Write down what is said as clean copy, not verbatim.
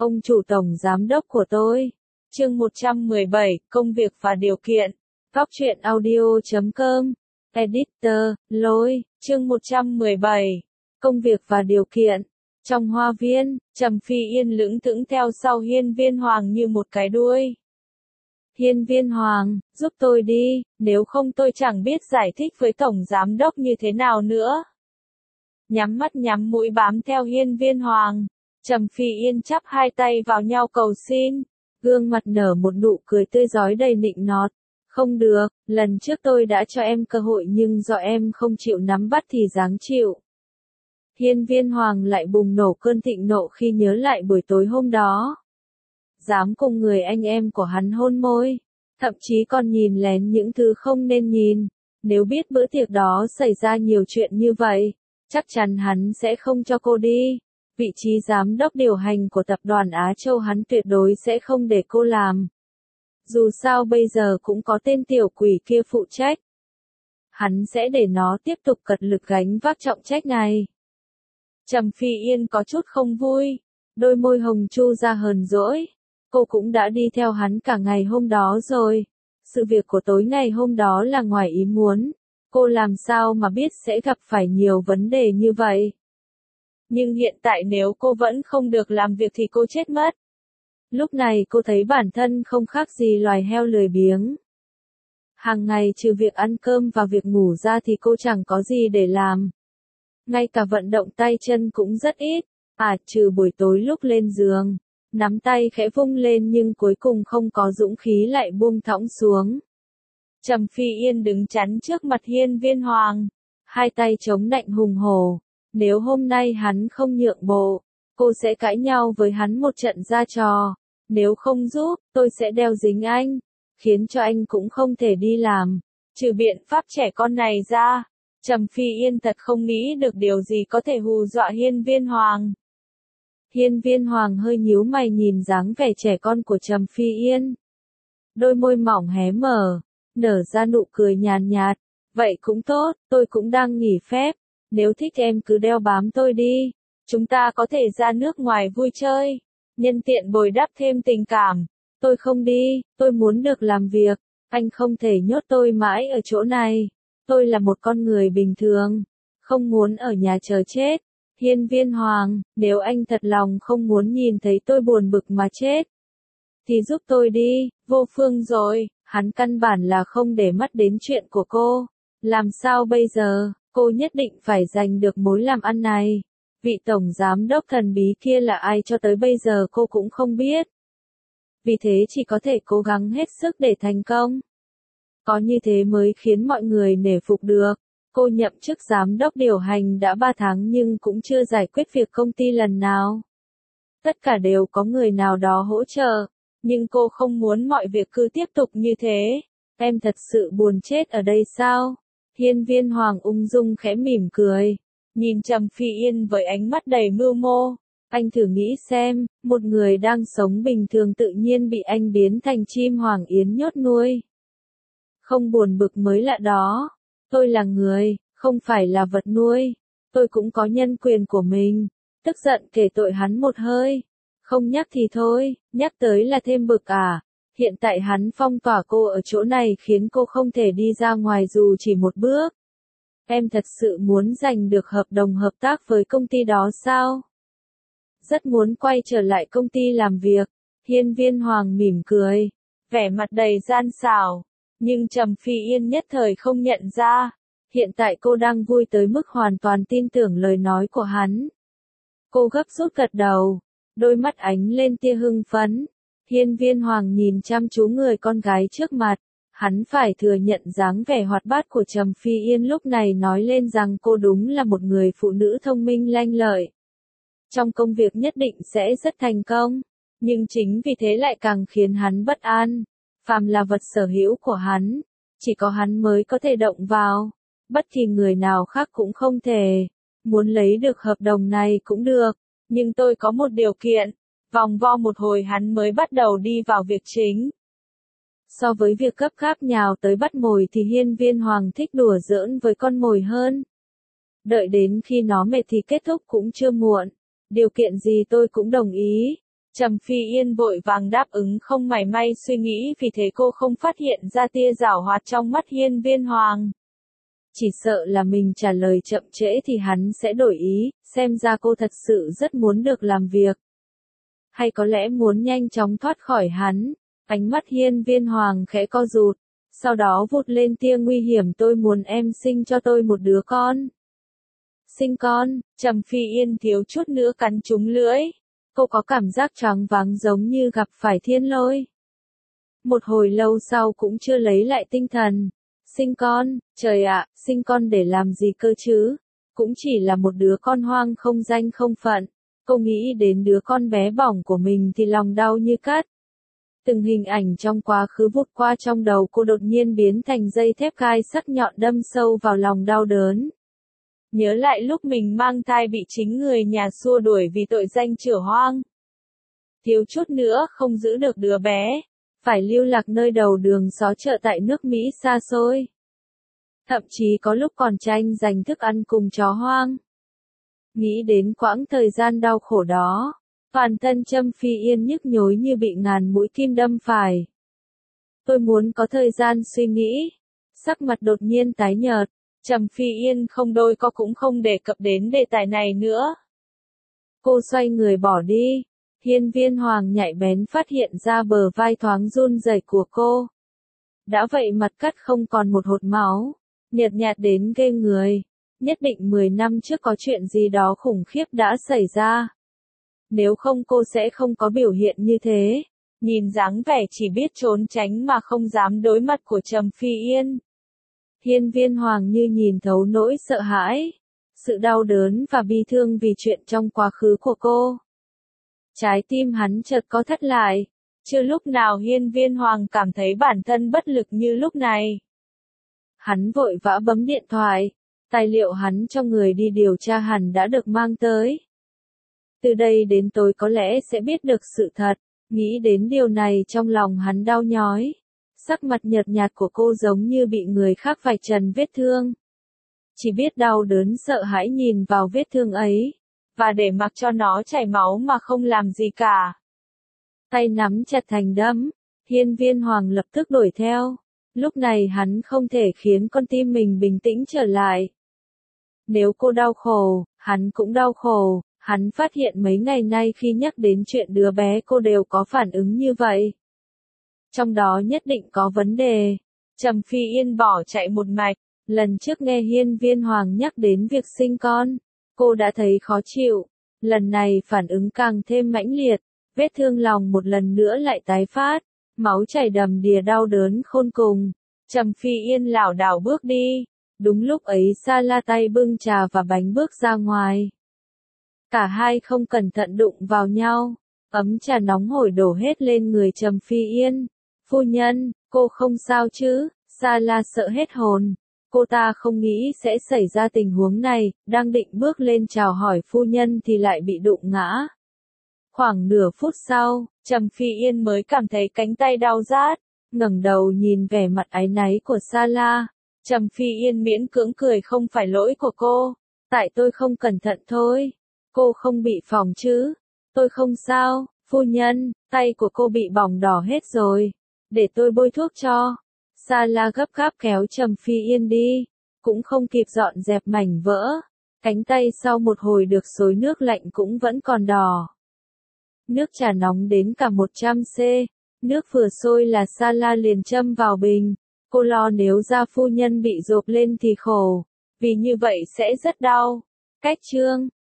Ông chủ tổng giám đốc của tôi. Chương 117, công việc và điều kiện. Góc truyện audio.com. Editor, Lôi, chương 117. Công việc và điều kiện. Trong hoa viên, Trầm Phi Yên lững thững theo sau Hiên Viên Hoàng như một cái đuôi. Hiên Viên Hoàng, giúp tôi đi, nếu không tôi chẳng biết giải thích với tổng giám đốc như thế nào nữa. Nhắm mắt nhắm mũi bám theo Hiên Viên Hoàng, Trầm Phi Yên chắp hai tay vào nhau cầu xin, gương mặt nở một nụ cười tươi rói đầy nịnh nọt. Không được, lần trước tôi đã cho em cơ hội nhưng do em không chịu nắm bắt thì dáng chịu. Hiên Viên Hoàng lại bùng nổ cơn thịnh nộ khi nhớ lại buổi tối hôm đó. Dám cùng người anh em của hắn hôn môi, thậm chí còn nhìn lén những thứ không nên nhìn. Nếu biết bữa tiệc đó xảy ra nhiều chuyện như vậy, chắc chắn hắn sẽ không cho cô đi. Vị trí giám đốc điều hành của tập đoàn Á Châu hắn tuyệt đối sẽ không để cô làm. Dù sao bây giờ cũng có tên tiểu quỷ kia phụ trách. Hắn sẽ để nó tiếp tục cật lực gánh vác trọng trách này. Trầm Phi Yên có chút không vui, đôi môi hồng chu ra hờn dỗi. Cô cũng đã đi theo hắn cả ngày hôm đó rồi. Sự việc của tối ngày hôm đó là ngoài ý muốn. Cô làm sao mà biết sẽ gặp phải nhiều vấn đề như vậy. Nhưng hiện tại nếu cô vẫn không được làm việc thì cô chết mất. Lúc này cô thấy bản thân không khác gì loài heo lười biếng. Hàng ngày trừ việc ăn cơm và việc ngủ ra thì cô chẳng có gì để làm. Ngay cả vận động tay chân cũng rất ít, trừ buổi tối lúc lên giường, nắm tay khẽ vung lên nhưng cuối cùng không có dũng khí lại buông thõng xuống. Trầm Phi Yên đứng chắn trước mặt Hiên Viên Hoàng, hai tay chống nạnh hùng hổ. Nếu hôm nay hắn không nhượng bộ, cô sẽ cãi nhau với hắn một trận ra trò. Nếu không giúp, tôi sẽ đeo dính anh, khiến cho anh cũng không thể đi làm. Trừ biện pháp trẻ con này ra, Trầm Phi Yên thật không nghĩ được điều gì có thể hù dọa Hiên Viên Hoàng. Hiên Viên Hoàng hơi nhíu mày nhìn dáng vẻ trẻ con của Trầm Phi Yên. Đôi môi mỏng hé mở, nở ra nụ cười nhàn nhạt. Vậy cũng tốt, tôi cũng đang nghỉ phép. Nếu thích em cứ đeo bám tôi đi. Chúng ta có thể ra nước ngoài vui chơi. Nhân tiện bồi đắp thêm tình cảm. Tôi không đi, tôi muốn được làm việc. Anh không thể nhốt tôi mãi ở chỗ này. Tôi là một con người bình thường. Không muốn ở nhà chờ chết. Hiên Viên Hoàng, nếu anh thật lòng không muốn nhìn thấy tôi buồn bực mà chết, thì giúp tôi đi. Vô phương rồi, hắn căn bản là không để mắt đến chuyện của cô. Làm sao bây giờ, cô nhất định phải giành được mối làm ăn này. Vị tổng giám đốc thần bí kia là ai cho tới bây giờ cô cũng không biết. Vì thế chỉ có thể cố gắng hết sức để thành công. Có như thế mới khiến mọi người nể phục được. Cô nhậm chức giám đốc điều hành đã 3 tháng nhưng cũng chưa giải quyết việc công ty lần nào. Tất cả đều có người nào đó hỗ trợ, nhưng cô không muốn mọi việc cứ tiếp tục như thế. Em thật sự buồn chết ở đây sao? Hiên Viên Hoàng ung dung khẽ mỉm cười, nhìn Trầm Phi Yên với ánh mắt đầy mưu mô. Anh thử nghĩ xem, một người đang sống bình thường tự nhiên bị anh biến thành chim hoàng yến nhốt nuôi. Không buồn bực mới lạ đó. Tôi là người, không phải là vật nuôi. Tôi cũng có nhân quyền của mình. Tức giận kể tội hắn một hơi. Không nhắc thì thôi, nhắc tới là thêm bực à. Hiện tại hắn phong tỏa cô ở chỗ này khiến cô không thể đi ra ngoài dù chỉ một bước. Em thật sự muốn giành được hợp đồng hợp tác với công ty đó sao? Rất muốn quay trở lại công ty làm việc. Hiên Viên Hoàng mỉm cười, vẻ mặt đầy gian xảo. Nhưng Trầm Phi Yên nhất thời không nhận ra. Hiện tại cô đang vui tới mức hoàn toàn tin tưởng lời nói của hắn. Cô gấp rút gật đầu, đôi mắt ánh lên tia hưng phấn. Hiên Viên Hoàng nhìn chăm chú người con gái trước mặt. Hắn phải thừa nhận dáng vẻ hoạt bát của Trầm Phi Yên lúc này nói lên rằng cô đúng là một người phụ nữ thông minh lanh lợi. Trong công việc nhất định sẽ rất thành công. Nhưng chính vì thế lại càng khiến hắn bất an. Phàm là vật sở hữu của hắn, chỉ có hắn mới có thể động vào. Bất kỳ người nào khác cũng không thể. Muốn lấy được hợp đồng này cũng được, nhưng tôi có một điều kiện. Vòng vo một hồi hắn mới bắt đầu đi vào việc chính. So với việc gấp gáp nhào tới bắt mồi thì Hiên Viên Hoàng thích đùa giỡn với con mồi hơn. Đợi đến khi nó mệt thì kết thúc cũng chưa muộn. Điều kiện gì tôi cũng đồng ý. Trầm Phi Yên vội vàng đáp ứng không mảy may suy nghĩ, vì thế cô không phát hiện ra tia giảo hoạt trong mắt Hiên Viên Hoàng. Chỉ sợ là mình trả lời chậm trễ thì hắn sẽ đổi ý, xem ra cô thật sự rất muốn được làm việc. Hay có lẽ muốn nhanh chóng thoát khỏi hắn. Ánh mắt Hiên Viên Hoàng khẽ co rụt, sau đó vụt lên tia nguy hiểm, tôi muốn em sinh cho tôi một đứa con. Sinh con, Trầm Phi Yên thiếu chút nữa cắn trúng lưỡi. Cô có cảm giác choáng váng giống như gặp phải thiên lôi. Một hồi lâu sau cũng chưa lấy lại tinh thần. Sinh con, trời ạ, sinh con để làm gì cơ chứ? Cũng chỉ là một đứa con hoang không danh không phận. Cô nghĩ đến đứa con bé bỏng của mình thì lòng đau như cắt. Từng hình ảnh trong quá khứ vụt qua trong đầu cô, đột nhiên biến thành dây thép gai sắc nhọn đâm sâu vào lòng đau đớn. Nhớ lại lúc mình mang thai bị chính người nhà xua đuổi vì tội danh chửa hoang. Thiếu chút nữa không giữ được đứa bé, phải lưu lạc nơi đầu đường xó chợ tại nước Mỹ xa xôi. Thậm chí có lúc còn tranh giành thức ăn cùng chó hoang. Nghĩ đến quãng thời gian đau khổ đó, toàn thân Trầm Phi Yên nhức nhối như bị ngàn mũi kim đâm phải. Tôi muốn có thời gian suy nghĩ. Sắc mặt đột nhiên tái nhợt, Trầm Phi Yên không đôi co cũng không đề cập đến đề tài này nữa. Cô xoay người bỏ đi. Hiên Viên Hoàng nhạy bén phát hiện ra bờ vai thoáng run rẩy của cô. Đã vậy mặt cắt không còn một hột máu, nhợt nhạt đến ghê người. Nhất định 10 năm trước có chuyện gì đó khủng khiếp đã xảy ra. Nếu không cô sẽ không có biểu hiện như thế. Nhìn dáng vẻ chỉ biết trốn tránh mà không dám đối mặt của Trầm Phi Yên. Hiên Viên Hoàng như nhìn thấu nỗi sợ hãi, sự đau đớn và bi thương vì chuyện trong quá khứ của cô. Trái tim hắn chợt co thắt lại. Chưa lúc nào Hiên Viên Hoàng cảm thấy bản thân bất lực như lúc này. Hắn vội vã bấm điện thoại. Tài liệu hắn cho người đi điều tra hẳn đã được mang tới. Từ đây đến tối có lẽ sẽ biết được sự thật. Nghĩ đến điều này trong lòng hắn đau nhói. Sắc mặt nhợt nhạt của cô giống như bị người khác vạch trần vết thương. Chỉ biết đau đớn sợ hãi nhìn vào vết thương ấy. Và để mặc cho nó chảy máu mà không làm gì cả. Tay nắm chặt thành đấm. Hiên Viên Hoàng lập tức đuổi theo. Lúc này hắn không thể khiến con tim mình bình tĩnh trở lại. Nếu cô đau khổ, hắn cũng đau khổ. Hắn phát hiện mấy ngày nay khi nhắc đến chuyện đứa bé cô đều có phản ứng như vậy. Trong đó nhất định có vấn đề. Trầm Phi Yên bỏ chạy một mạch. Lần trước nghe Hiên Viên Hoàng nhắc đến việc sinh con, cô đã thấy khó chịu. Lần này phản ứng càng thêm mãnh liệt. Vết thương lòng một lần nữa lại tái phát. Máu chảy đầm đìa đau đớn khôn cùng. Trầm Phi Yên lảo đảo bước đi. Đúng lúc ấy Sa La tay bưng trà và bánh bước ra ngoài. Cả hai không cẩn thận đụng vào nhau. Ấm trà nóng hổi đổ hết lên người Trầm Phi Yên. Phu nhân, cô không sao chứ? Sa La sợ hết hồn. Cô ta không nghĩ sẽ xảy ra tình huống này, đang định bước lên chào hỏi phu nhân thì lại bị đụng ngã. Khoảng nửa phút sau, Trầm Phi Yên mới cảm thấy cánh tay đau rát, ngẩng đầu nhìn vẻ mặt áy náy của Sa La. Trầm Phi Yên miễn cưỡng cười, không phải lỗi của cô, tại tôi không cẩn thận thôi. Cô không bị phỏng chứ? Tôi không sao, phu nhân, tay của cô bị bỏng đỏ hết rồi. Để tôi bôi thuốc cho. Sa La gấp gáp kéo Trầm Phi Yên đi, cũng không kịp dọn dẹp mảnh vỡ. Cánh tay sau một hồi được xối nước lạnh cũng vẫn còn đỏ. Nước trà nóng đến cả 100°C. Nước vừa sôi là Sa La liền châm vào bình. Cô lo nếu gia phu nhân bị rộp lên thì khổ. Vì như vậy sẽ rất đau. Cách chương